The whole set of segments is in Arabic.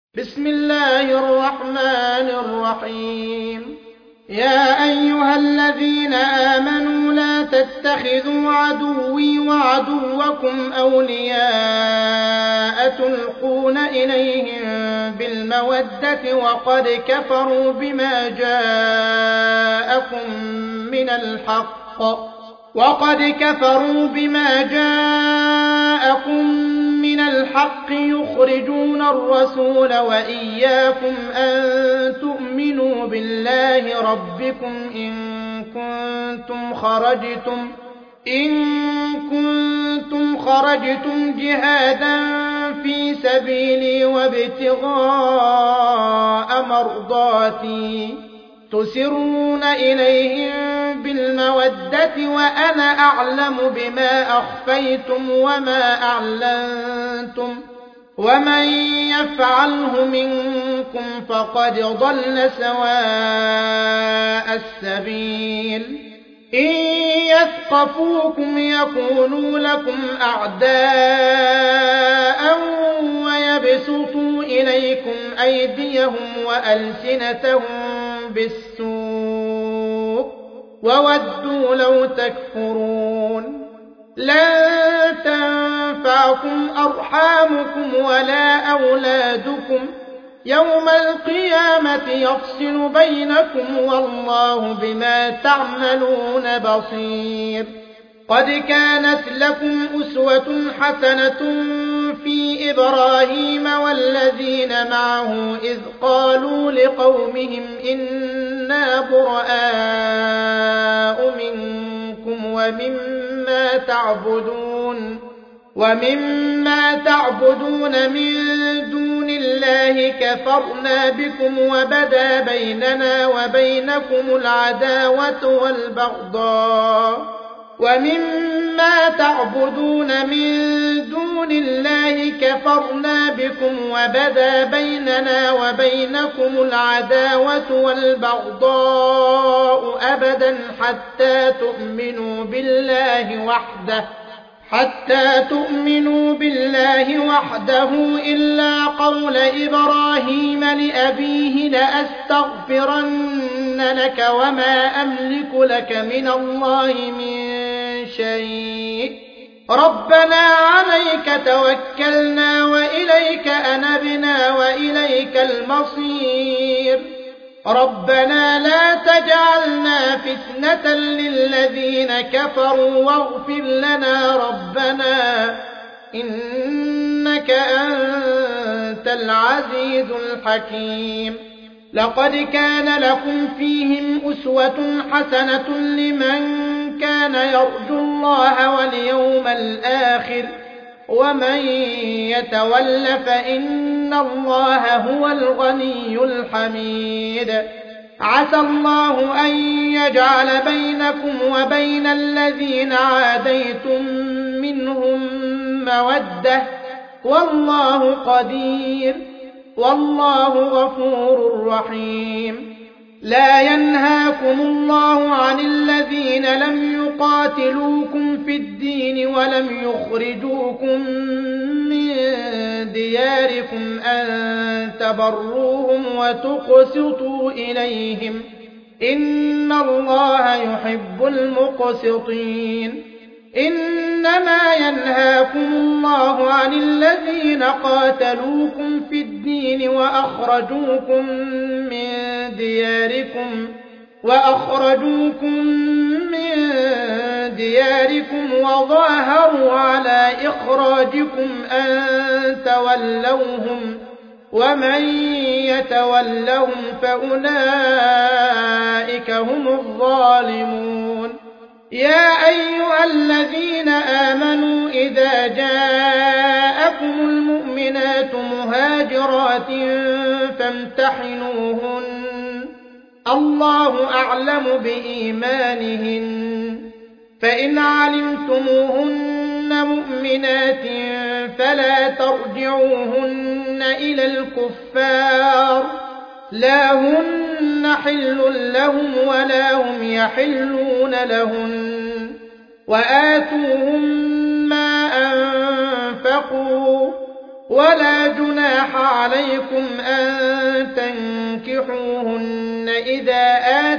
بسم الله الرحمن الرحيم يا أيها الذين آمنوا لا تتخذوا عدوي وعدوكم أولياء تلقون إليهم بالمودة وقد كفروا بما جاءكم من الحق يخرجون الرسول وإياكم أن تؤمنوا بالله ربكم إن كنتم خرجتم جهادا في سبيلي وابتغاء مرضاتي تسرون إليهم بالمودة وأنا أعلم بما أخفيتم وما أعلنتم ومن يفعله منكم فقد ضل سواء السبيل إن يثقفوكم يكونوا لكم أعداء ويبسطوا إليكم أيديهم وألسنتهم بالسوء وودوا لو تكفرون لن تنفعكم أرحامكم ولا أولادكم يوم القيامة يفصل بينكم والله بما تعملون بصير قد كانت لكم أسوة حسنة في إبراهيم والذين معه إذ قالوا لقومهم إنا براء منكم ومما تعبدون من دون الله كفرنا بكم وبدا بيننا وبينكم العداوة والبغضاء أبدا حتى تؤمنوا بالله وحده إلا قول إبراهيم لأبيه لأستغفرن لك وما أملك لك من الله من شيء ربنا عليك توكلنا وإليك أنبنا وإليك المصير ربنا لا تجعلنا فتنة للذين كفروا واغفر لنا ربنا إنك أنت العزيز الحكيم لقد كان لكم فيهم أسوة حسنة لمن كان يرجو الله واليوم الآخر ومن يتول فإن الله هو الغني الحميد عسى الله أن يجعل بينكم وبين الذين عاديتم منهم مودة والله قدير والله غفور رحيم لا ينهاكم الله عن الذين لم يقاتلوكم في الدين ولم يخرجوكم من دياركم أن تبروهم وتقسطوا إليهم إن الله يحب المقسطين إنما ينهاكم الله عن الذين قاتلوكم في الدين وأخرجوكم من دياركم وظاهروا على إخراجكم أن تولوهم ومن يتولهم فأولئك هم الظالمون يا أيها الذين آمنوا إذا جاءكم المؤمنات مهاجرات فامتحنوهن الله أعلم بإيمانهن فإن علمتموهن مؤمنات فلا ترجعوهن إلى الكفار لا هن حل لهم ولا هم يحلون لهن وآتوهم ما أنفقوا ولا جناح عليكم فانكحوهن إذا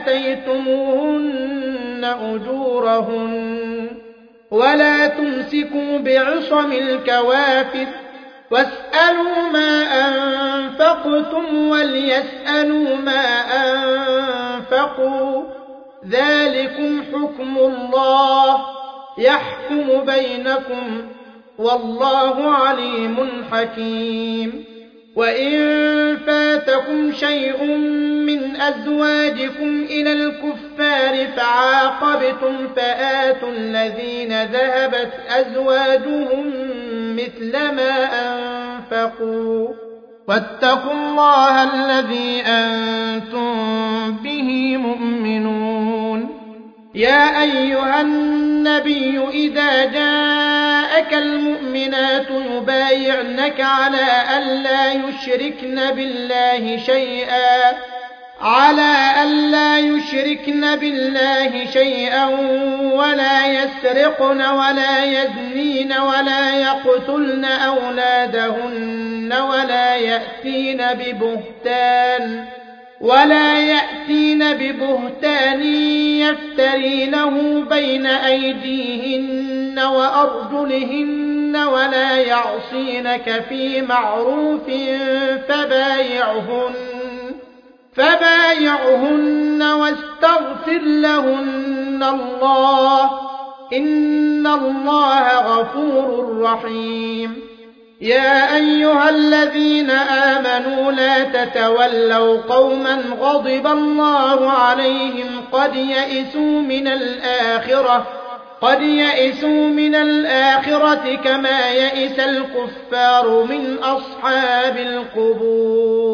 آتيتموهن أجورهن ولا تمسكوا بعصم الكوافر واسألوا ما أنفقتم وليسألوا ما أنفقوا ذلكم حكم الله يحكم بينكم والله عليم حكيم وإن فاتكم شيء من أزواجكم إلى الكفار فعاقبتم فآتوا الذين ذهبت أزواجهم مثل ما أنفقوا واتقوا الله الذي أنتم به مؤمنون يا أيها النبي إذا جاءك المؤمنات يبايعنك على ألا يشركن بالله شيئا ولا يسرقن ولا يزنين ولا يقتلن أولادهن ولا يأتين ببهتان يفترينه بين أيديهن وأرجلهن ولا يعصينك في معروف فبايعهن واستغفر لهن الله إن الله غفور رحيم يا أيها الذين آمنوا لا تتولوا قوما غضب الله عليهم قد يئسوا من الآخرة كما يئس الكفار من أصحاب القبور